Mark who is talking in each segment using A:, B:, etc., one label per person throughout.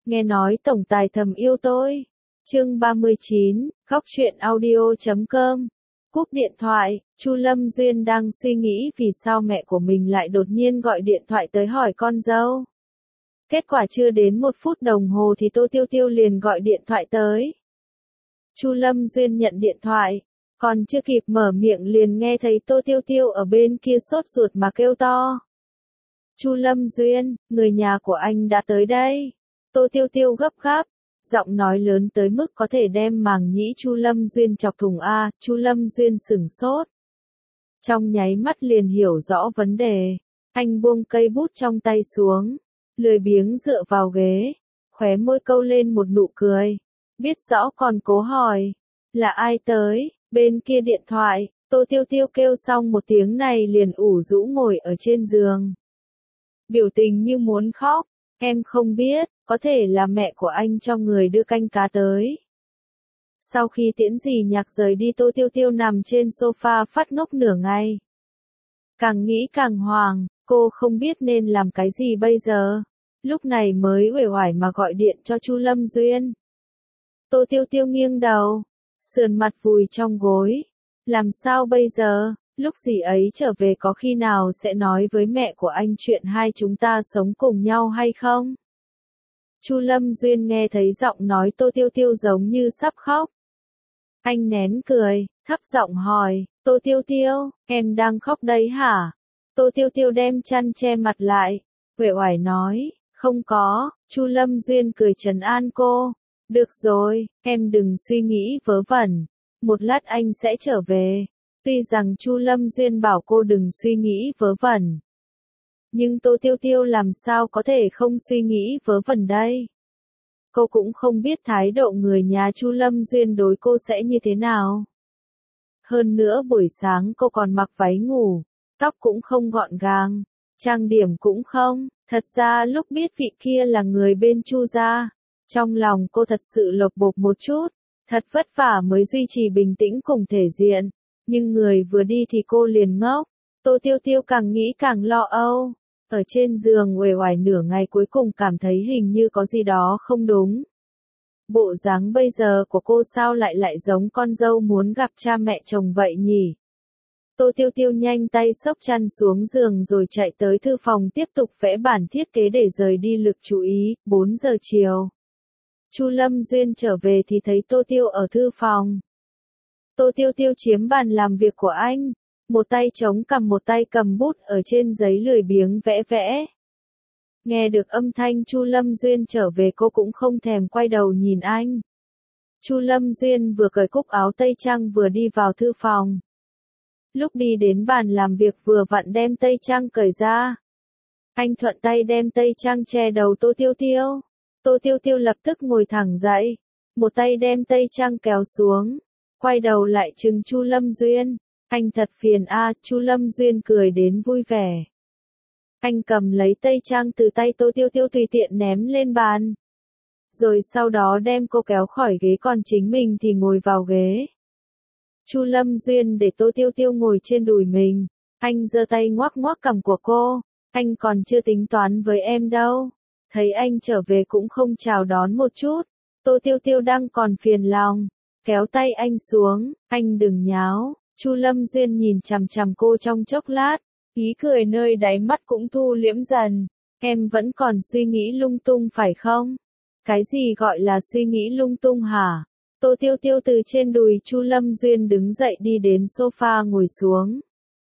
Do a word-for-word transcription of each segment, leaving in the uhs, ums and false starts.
A: Nghe nói tổng tài thầm yêu tôi. Chương ba mươi chín, góc truyện audio chấm com. Cúp điện thoại, Chu Lâm Duyên đang suy nghĩ vì sao mẹ của mình lại đột nhiên gọi điện thoại tới hỏi con dâu. Kết quả chưa đến một phút đồng hồ thì Tô Tiêu Tiêu liền gọi điện thoại tới. Chu Lâm Duyên nhận điện thoại, còn chưa kịp mở miệng liền nghe thấy Tô Tiêu Tiêu ở bên kia sốt ruột mà kêu to. Chu Lâm Duyên, người nhà của anh đã tới đây. Tô Tiêu Tiêu gấp gáp, giọng nói lớn tới mức có thể đem màng nhĩ Chu Lâm Duyên chọc thủng a. Chu Lâm Duyên sửng sốt. Trong nháy mắt liền hiểu rõ vấn đề, anh buông cây bút trong tay xuống, lười biếng dựa vào ghế, khóe môi câu lên một nụ cười, biết rõ còn cố hỏi, là ai tới? Bên kia điện thoại, Tô Tiêu Tiêu kêu xong một tiếng này liền ủ rũ ngồi ở trên giường. Biểu tình như muốn khóc, em không biết, có thể là mẹ của anh cho người đưa canh cá tới. Sau khi Tiễn Dì Nhạc rời đi, Tô Tiêu Tiêu nằm trên sofa phát ngốc nửa ngày. Càng nghĩ càng hoang, cô không biết nên làm cái gì bây giờ. Lúc này mới uể oải mà gọi điện cho Chu Lâm Duyên. Tô Tiêu Tiêu nghiêng đầu, sườn mặt vùi trong gối. Làm sao bây giờ, lúc dì ấy trở về có khi nào sẽ nói với mẹ của anh chuyện hai chúng ta sống cùng nhau hay không? Chu Lâm Duyên nghe thấy giọng nói Tô Tiêu Tiêu giống như sắp khóc. Anh nén cười, thấp giọng hỏi, Tô Tiêu Tiêu, em đang khóc đấy hả? Tô Tiêu Tiêu đem chăn che mặt lại, uể oải nói, không có. Chu Lâm Duyên cười trấn an cô, được rồi, em đừng suy nghĩ vớ vẩn, một lát anh sẽ trở về. Tuy rằng Chu Lâm Duyên bảo cô đừng suy nghĩ vớ vẩn, nhưng Tô Tiêu Tiêu làm sao có thể không suy nghĩ vớ vẩn đây? Cô cũng không biết thái độ người nhà Chu Lâm Duyên đối cô sẽ như thế nào. Hơn nữa buổi sáng cô còn mặc váy ngủ, tóc cũng không gọn gàng, trang điểm cũng không. Thật ra lúc biết vị kia là người bên Chu gia, trong lòng cô thật sự lột bột một chút, thật vất vả mới duy trì bình tĩnh cùng thể diện. Nhưng người vừa đi thì cô liền ngốc. Tô Tiêu Tiêu càng nghĩ càng lo âu. Ở trên giường uể oải nửa ngày cuối cùng cảm thấy hình như có gì đó không đúng. Bộ dáng bây giờ của cô sao lại lại giống con dâu muốn gặp cha mẹ chồng vậy nhỉ? Tô Tiêu Tiêu nhanh tay xốc chăn xuống giường rồi chạy tới thư phòng tiếp tục vẽ bản thiết kế để rời đi lực chú ý. Bốn giờ chiều. Chu Lâm Duyên trở về thì thấy Tô Tiêu ở thư phòng. Tô Tiêu Tiêu chiếm bàn làm việc của anh, một tay chống cằm một tay cầm bút ở trên giấy lười biếng vẽ vẽ. Nghe được âm thanh Chu Lâm Duyên trở về cô cũng không thèm quay đầu nhìn anh. Chu Lâm Duyên vừa cởi cúc áo tây trang vừa đi vào thư phòng. Lúc đi đến bàn làm việc vừa vặn đem tây trang cởi ra. Anh thuận tay đem tây trang che đầu Tô Tiêu Tiêu. Tô Tiêu Tiêu lập tức ngồi thẳng dậy, một tay đem tây trang kéo xuống, quay đầu lại trừng Chu Lâm Duyên. Anh thật phiền a. Chu Lâm Duyên cười đến vui vẻ. Anh cầm lấy tây trang từ tay Tô Tiêu Tiêu tùy tiện ném lên bàn. Rồi sau đó đem cô kéo khỏi ghế còn chính mình thì ngồi vào ghế. Chu Lâm Duyên để Tô Tiêu Tiêu ngồi trên đùi mình. Anh giơ tay ngoắc ngoắc cằm của cô. Anh còn chưa tính toán với em đâu. Thấy anh trở về cũng không chào đón một chút. Tô Tiêu Tiêu đang còn phiền lòng. Kéo tay anh xuống. Anh đừng nháo. Chu Lâm Duyên nhìn chằm chằm cô trong chốc lát. Ý cười nơi đáy mắt cũng thu liễm dần. Em vẫn còn suy nghĩ lung tung phải không? Cái gì gọi là suy nghĩ lung tung hả? Tô Tiêu Tiêu từ trên đùi Chu Lâm Duyên đứng dậy đi đến sofa ngồi xuống.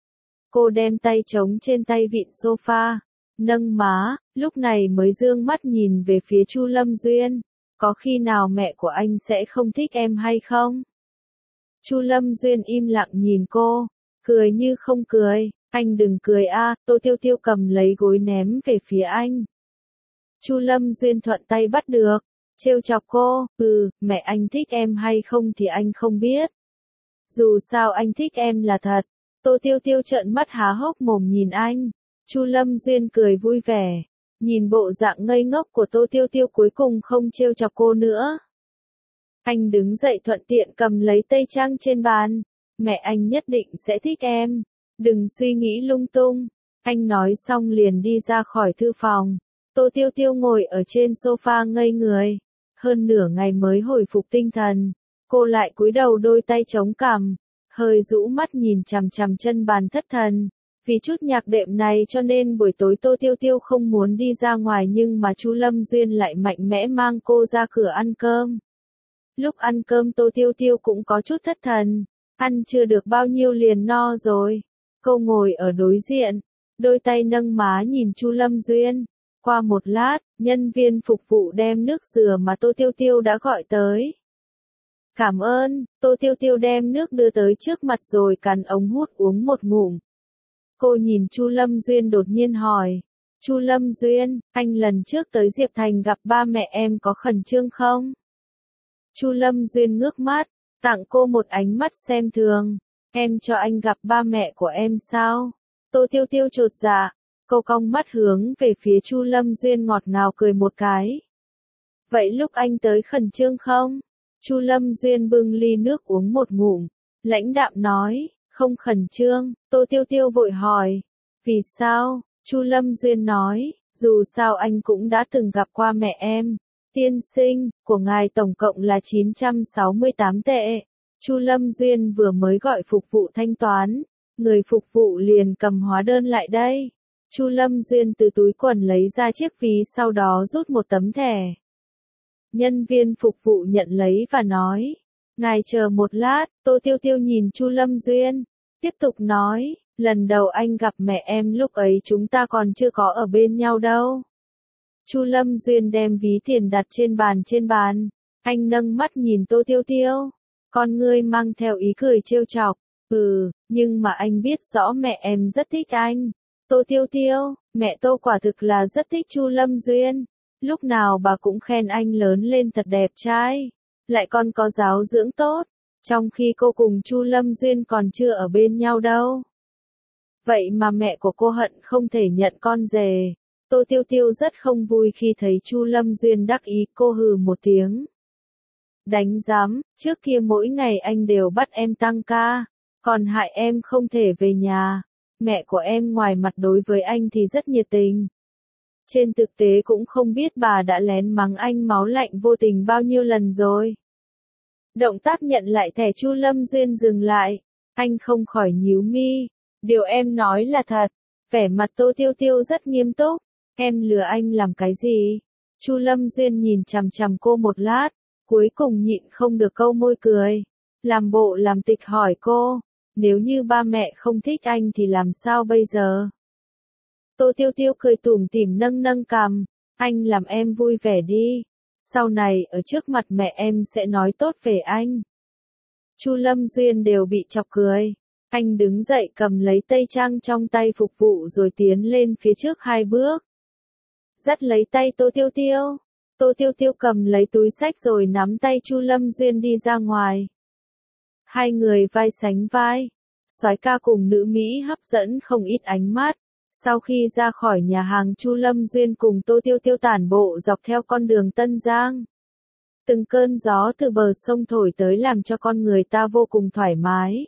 A: Cô đem tay trống trên tay vịn sofa, nâng má, lúc này mới dương mắt nhìn về phía Chu Lâm Duyên. Có khi nào mẹ của anh sẽ không thích em hay không? Chu Lâm Duyên im lặng nhìn cô, cười như không cười. Anh đừng cười a. Tô Tiêu Tiêu cầm lấy gối ném về phía anh. Chu Lâm Duyên thuận tay bắt được, trêu chọc cô, ừ, mẹ anh thích em hay không thì anh không biết. Dù sao anh thích em là thật. Tô Tiêu Tiêu trợn mắt há hốc mồm nhìn anh. Chu Lâm Duyên cười vui vẻ, nhìn bộ dạng ngây ngốc của Tô Tiêu Tiêu cuối cùng không trêu chọc cô nữa. Anh đứng dậy thuận tiện cầm lấy tây trang trên bàn. Mẹ anh nhất định sẽ thích em. Đừng suy nghĩ lung tung. Anh nói xong liền đi ra khỏi thư phòng. Tô Tiêu Tiêu ngồi ở trên sofa ngây người. Hơn nửa ngày mới hồi phục tinh thần. Cô lại cúi đầu đôi tay chống cằm. Hơi rũ mắt nhìn chằm chằm chân bàn thất thần. Vì chút nhạc đệm này cho nên buổi tối Tô Tiêu Tiêu không muốn đi ra ngoài nhưng mà Chu Lâm Duyên lại mạnh mẽ mang cô ra cửa ăn cơm. Lúc ăn cơm Tô Tiêu Tiêu cũng có chút thất thần. Ăn chưa được bao nhiêu liền no rồi. Cô ngồi ở đối diện. Đôi tay nâng má nhìn Chu Lâm Duyên. Qua một lát, nhân viên phục vụ đem nước dừa mà Tô Tiêu Tiêu đã gọi tới. Cảm ơn, Tô Tiêu Tiêu đem nước đưa tới trước mặt rồi cắn ống hút uống một ngụm. Cô nhìn Chu Lâm Duyên đột nhiên hỏi. Chu Lâm Duyên, anh lần trước tới Diệp Thành gặp ba mẹ em có khẩn trương không? Chu Lâm Duyên ngước mắt, tặng cô một ánh mắt xem thường. Em cho anh gặp ba mẹ của em sao? Tô Tiêu Tiêu chột dạ. Cô cong mắt hướng về phía Chu Lâm Duyên ngọt ngào cười một cái. Vậy lúc anh tới khẩn trương không? Chu Lâm Duyên bưng ly nước uống một ngụm, lãnh đạm nói, không khẩn trương. Tô Tiêu Tiêu vội hỏi, vì sao? Chu Lâm Duyên nói, dù sao anh cũng đã từng gặp qua mẹ em. Tiên sinh, của ngài tổng cộng là chín trăm sáu mươi tám tệ. Chu Lâm Duyên vừa mới gọi phục vụ thanh toán, người phục vụ liền cầm hóa đơn lại đây. Chu Lâm Duyên từ túi quần lấy ra chiếc ví sau đó rút một tấm thẻ. Nhân viên phục vụ nhận lấy và nói, ngài chờ một lát. Tô Tiêu Tiêu nhìn Chu Lâm Duyên, tiếp tục nói, lần đầu anh gặp mẹ em lúc ấy chúng ta còn chưa có ở bên nhau đâu. Chu Lâm Duyên đem ví tiền đặt trên bàn trên bàn, anh nâng mắt nhìn Tô Tiêu Tiêu, con ngươi mang theo ý cười trêu chọc, ừ, nhưng mà anh biết rõ mẹ em rất thích anh. Tô Tiêu Tiêu, mẹ Tô quả thực là rất thích Chu Lâm Duyên. Lúc nào bà cũng khen anh lớn lên thật đẹp trai, lại còn có giáo dưỡng tốt, trong khi cô cùng Chu Lâm Duyên còn chưa ở bên nhau đâu. Vậy mà mẹ của cô hận không thể nhận con rể. Tô Tiêu Tiêu rất không vui khi thấy Chu Lâm Duyên đắc ý, cô hừ một tiếng. Đánh giám, trước kia mỗi ngày anh đều bắt em tăng ca, còn hại em không thể về nhà. Mẹ của em ngoài mặt đối với anh thì rất nhiệt tình. Trên thực tế cũng không biết bà đã lén mắng anh máu lạnh vô tình bao nhiêu lần rồi. Động tác nhận lại thẻ Chu Lâm Duyên dừng lại. Anh không khỏi nhíu mi. Điều em nói là thật. Vẻ mặt Tô Tiêu Tiêu rất nghiêm túc. Em lừa anh làm cái gì? Chu Lâm Duyên nhìn chằm chằm cô một lát. Cuối cùng nhịn không được câu môi cười. Làm bộ làm tịch hỏi cô. Nếu như ba mẹ không thích anh thì làm sao bây giờ? Tô Tiêu Tiêu cười tủm tỉm nâng nâng cằm, anh làm em vui vẻ đi, sau này ở trước mặt mẹ em sẽ nói tốt về anh. Chu Lâm Duyên đều bị chọc cười, anh đứng dậy cầm lấy tây trang trong tay phục vụ rồi tiến lên phía trước hai bước. Dắt lấy tay Tô Tiêu Tiêu, Tô Tiêu Tiêu cầm lấy túi xách rồi nắm tay Chu Lâm Duyên đi ra ngoài. Hai người vai sánh vai, soái ca cùng nữ Mỹ hấp dẫn không ít ánh mắt. Sau khi ra khỏi nhà hàng Chu Lâm Duyên cùng Tô Tiêu Tiêu tản bộ dọc theo con đường Tân Giang. Từng cơn gió từ bờ sông thổi tới làm cho con người ta vô cùng thoải mái.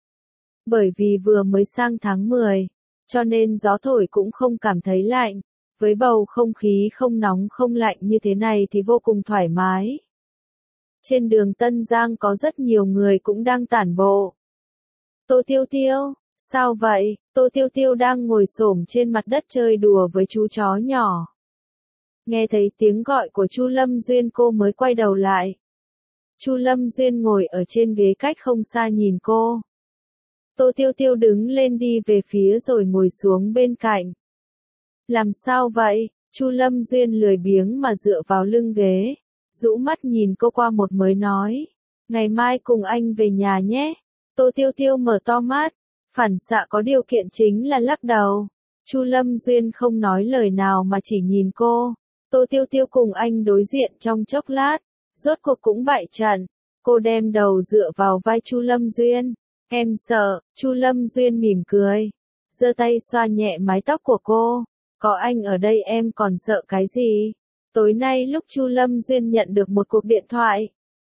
A: Bởi vì vừa mới sang tháng mười, cho nên gió thổi cũng không cảm thấy lạnh. Với bầu không khí không nóng không lạnh như thế này thì vô cùng thoải mái. Trên đường Tân Giang có rất nhiều người cũng đang tản bộ. Tô Tiêu Tiêu, sao vậy? Tô Tiêu Tiêu đang ngồi xổm trên mặt đất chơi đùa với chú chó nhỏ. Nghe thấy tiếng gọi của Chu Lâm Duyên cô mới quay đầu lại. Chu Lâm Duyên ngồi ở trên ghế cách không xa nhìn cô. Tô Tiêu Tiêu đứng lên đi về phía rồi ngồi xuống bên cạnh. Làm sao vậy? Chu Lâm Duyên lười biếng mà dựa vào lưng ghế, rũ mắt nhìn cô qua một mới nói. Ngày mai cùng anh về nhà nhé. Tô Tiêu Tiêu mở to mắt. Phản xạ có điều kiện chính là lắc đầu. Chu Lâm Duyên không nói lời nào mà chỉ nhìn cô. Tô Tiêu Tiêu cùng anh đối diện trong chốc lát, rốt cuộc cũng bại trận. Cô đem đầu dựa vào vai Chu Lâm Duyên. Em sợ. Chu Lâm Duyên mỉm cười, giơ tay xoa nhẹ mái tóc của cô. Có anh ở đây em còn sợ cái gì? Tối nay lúc Chu Lâm Duyên nhận được một cuộc điện thoại.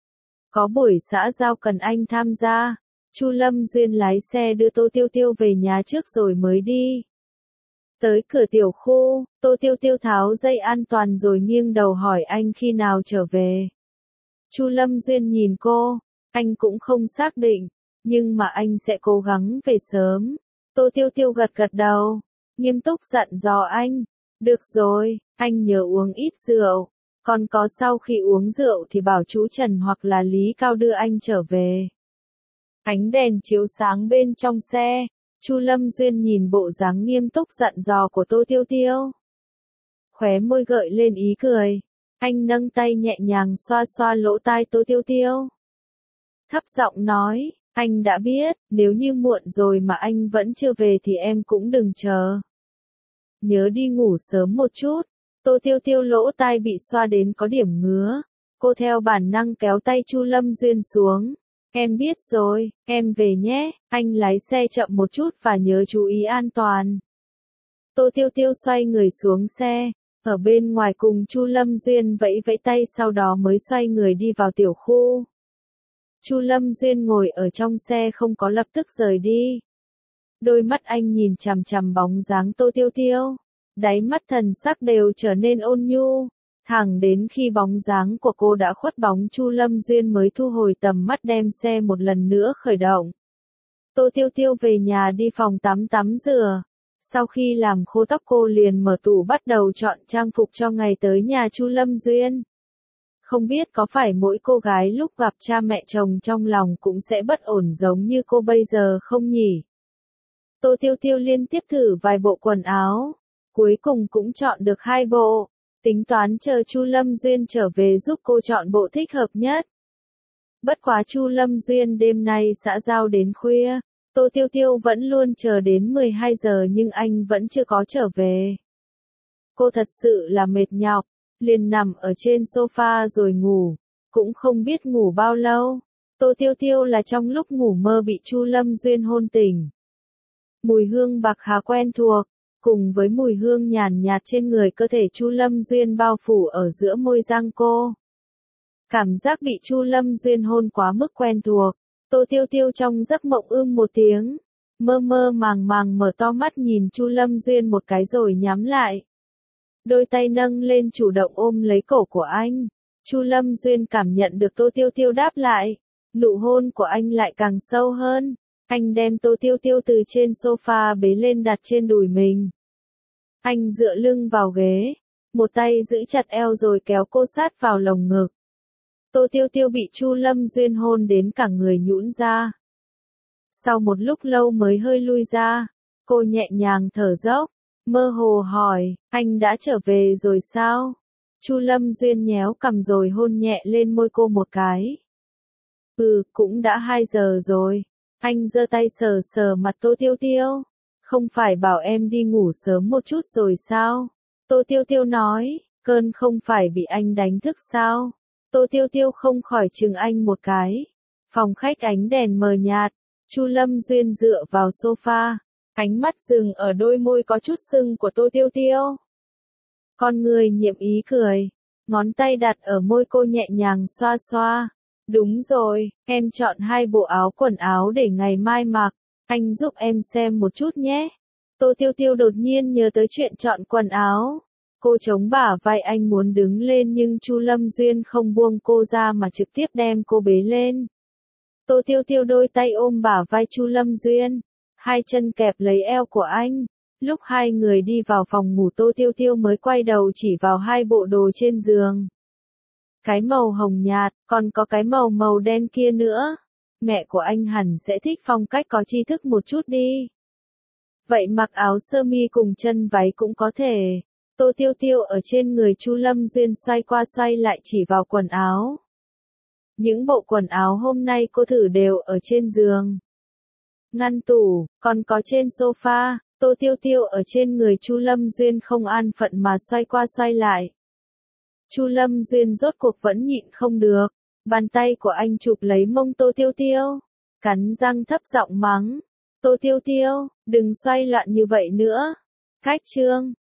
A: Có buổi xã giao cần anh tham gia. Chu Lâm Duyên lái xe đưa Tô Tiêu Tiêu về nhà trước rồi mới đi. Tới cửa tiểu khu, Tô Tiêu Tiêu tháo dây an toàn rồi nghiêng đầu hỏi anh khi nào trở về. Chu Lâm Duyên nhìn cô, anh cũng không xác định, nhưng mà anh sẽ cố gắng về sớm. Tô Tiêu Tiêu gật gật đầu, nghiêm túc dặn dò anh. Được rồi, anh nhớ uống ít rượu, còn có sau khi uống rượu thì bảo chú Trần hoặc là Lý Cao đưa anh trở về. Ánh đèn chiếu sáng bên trong xe, Chu Lâm Duyên nhìn bộ dáng nghiêm túc dặn dò của Tô Tiêu Tiêu. Khóe môi gợi lên ý cười, anh nâng tay nhẹ nhàng xoa xoa lỗ tai Tô Tiêu Tiêu. Thấp giọng nói, anh đã biết, nếu như muộn rồi mà anh vẫn chưa về thì em cũng đừng chờ. Nhớ đi ngủ sớm một chút. Tô Tiêu Tiêu lỗ tai bị xoa đến có điểm ngứa. Cô theo bản năng kéo tay Chu Lâm Duyên xuống. Em biết rồi, em về nhé, anh lái xe chậm một chút và nhớ chú ý an toàn. Tô Tiêu Tiêu xoay người xuống xe, ở bên ngoài cùng Chu Lâm Duyên vẫy vẫy tay sau đó mới xoay người đi vào tiểu khu. Chu Lâm Duyên ngồi ở trong xe không có lập tức rời đi. Đôi mắt anh nhìn chằm chằm bóng dáng Tô Tiêu Tiêu, đáy mắt thần sắc đều trở nên ôn nhu, thẳng đến khi bóng dáng của cô đã khuất bóng Chu Lâm Duyên mới thu hồi tầm mắt đem xe một lần nữa khởi động. Tô Tiêu Tiêu về nhà đi phòng tắm tắm rửa, sau khi làm khô tóc cô liền mở tủ bắt đầu chọn trang phục cho ngày tới nhà Chu Lâm Duyên. Không biết có phải mỗi cô gái lúc gặp cha mẹ chồng trong lòng cũng sẽ bất ổn giống như cô bây giờ không nhỉ? Tô Tiêu Tiêu liên tiếp thử vài bộ quần áo, cuối cùng cũng chọn được hai bộ, tính toán chờ Chu Lâm Duyên trở về giúp cô chọn bộ thích hợp nhất. Bất quá Chu Lâm Duyên đêm nay xã giao đến khuya, Tô Tiêu Tiêu vẫn luôn chờ đến mười hai giờ nhưng anh vẫn chưa có trở về. Cô thật sự là mệt nhọc, liền nằm ở trên sofa rồi ngủ, cũng không biết ngủ bao lâu. Tô Tiêu Tiêu là trong lúc ngủ mơ bị Chu Lâm Duyên hôn tỉnh. Mùi hương bạc hà quen thuộc, cùng với mùi hương nhàn nhạt trên người cơ thể Chu Lâm Duyên bao phủ ở giữa môi răng cô. Cảm giác bị Chu Lâm Duyên hôn quá mức quen thuộc, Tô Tiêu Tiêu trong giấc mộng ưm một tiếng, mơ mơ màng màng mở to mắt nhìn Chu Lâm Duyên một cái rồi nhắm lại. Đôi tay nâng lên chủ động ôm lấy cổ của anh. Chu Lâm Duyên cảm nhận được Tô Tiêu Tiêu đáp lại, nụ hôn của anh lại càng sâu hơn. Anh đem Tô Tiêu Tiêu từ trên sofa bế lên đặt trên đùi mình. Anh dựa lưng vào ghế, một tay giữ chặt eo rồi kéo cô sát vào lồng ngực. Tô Tiêu Tiêu bị Chu Lâm Duyên hôn đến cả người nhũn ra. Sau một lúc lâu mới hơi lui ra, cô nhẹ nhàng thở dốc, mơ hồ hỏi, anh đã trở về rồi sao? Chu Lâm Duyên nhéo cằm rồi hôn nhẹ lên môi cô một cái. Ừ, cũng đã hai giờ rồi. Anh giơ tay sờ sờ mặt Tô Tiêu Tiêu. Không phải bảo em đi ngủ sớm một chút rồi sao? Tô Tiêu Tiêu nói, cơn không phải bị anh đánh thức sao? Tô Tiêu Tiêu không khỏi chừng anh một cái. Phòng khách ánh đèn mờ nhạt, Chu Lâm Duyên dựa vào sofa, ánh mắt dừng ở đôi môi có chút sưng của Tô Tiêu Tiêu. Con người nhiệm ý cười, ngón tay đặt ở môi cô nhẹ nhàng xoa xoa. Đúng rồi, em chọn hai bộ áo quần áo để ngày mai mặc, anh giúp em xem một chút nhé. Tô Tiêu Tiêu đột nhiên nhớ tới chuyện chọn quần áo. Cô chống bả vai anh muốn đứng lên nhưng Chu Lâm Duyên không buông cô ra mà trực tiếp đem cô bế lên. Tô Tiêu Tiêu đôi tay ôm bả vai Chu Lâm Duyên, hai chân kẹp lấy eo của anh. Lúc hai người đi vào phòng ngủ Tô Tiêu Tiêu mới quay đầu chỉ vào hai bộ đồ trên giường. Cái màu hồng nhạt, còn có cái màu màu đen kia nữa. Mẹ của anh hẳn sẽ thích phong cách có tri thức một chút đi. Vậy mặc áo sơ mi cùng chân váy cũng có thể. Tô Tiêu Tiêu ở trên người Chu Lâm Duyên xoay qua xoay lại chỉ vào quần áo. Những bộ quần áo hôm nay cô thử đều ở trên giường, ngăn tủ, còn có trên sofa. Tô Tiêu Tiêu ở trên người Chu Lâm Duyên không an phận mà xoay qua xoay lại. Chu Lâm Duyên rốt cuộc vẫn nhịn không được, bàn tay của anh chụp lấy mông Tô Tiêu Tiêu, cắn răng thấp giọng mắng, Tô Tiêu Tiêu, đừng xoay loạn như vậy nữa. Cách chương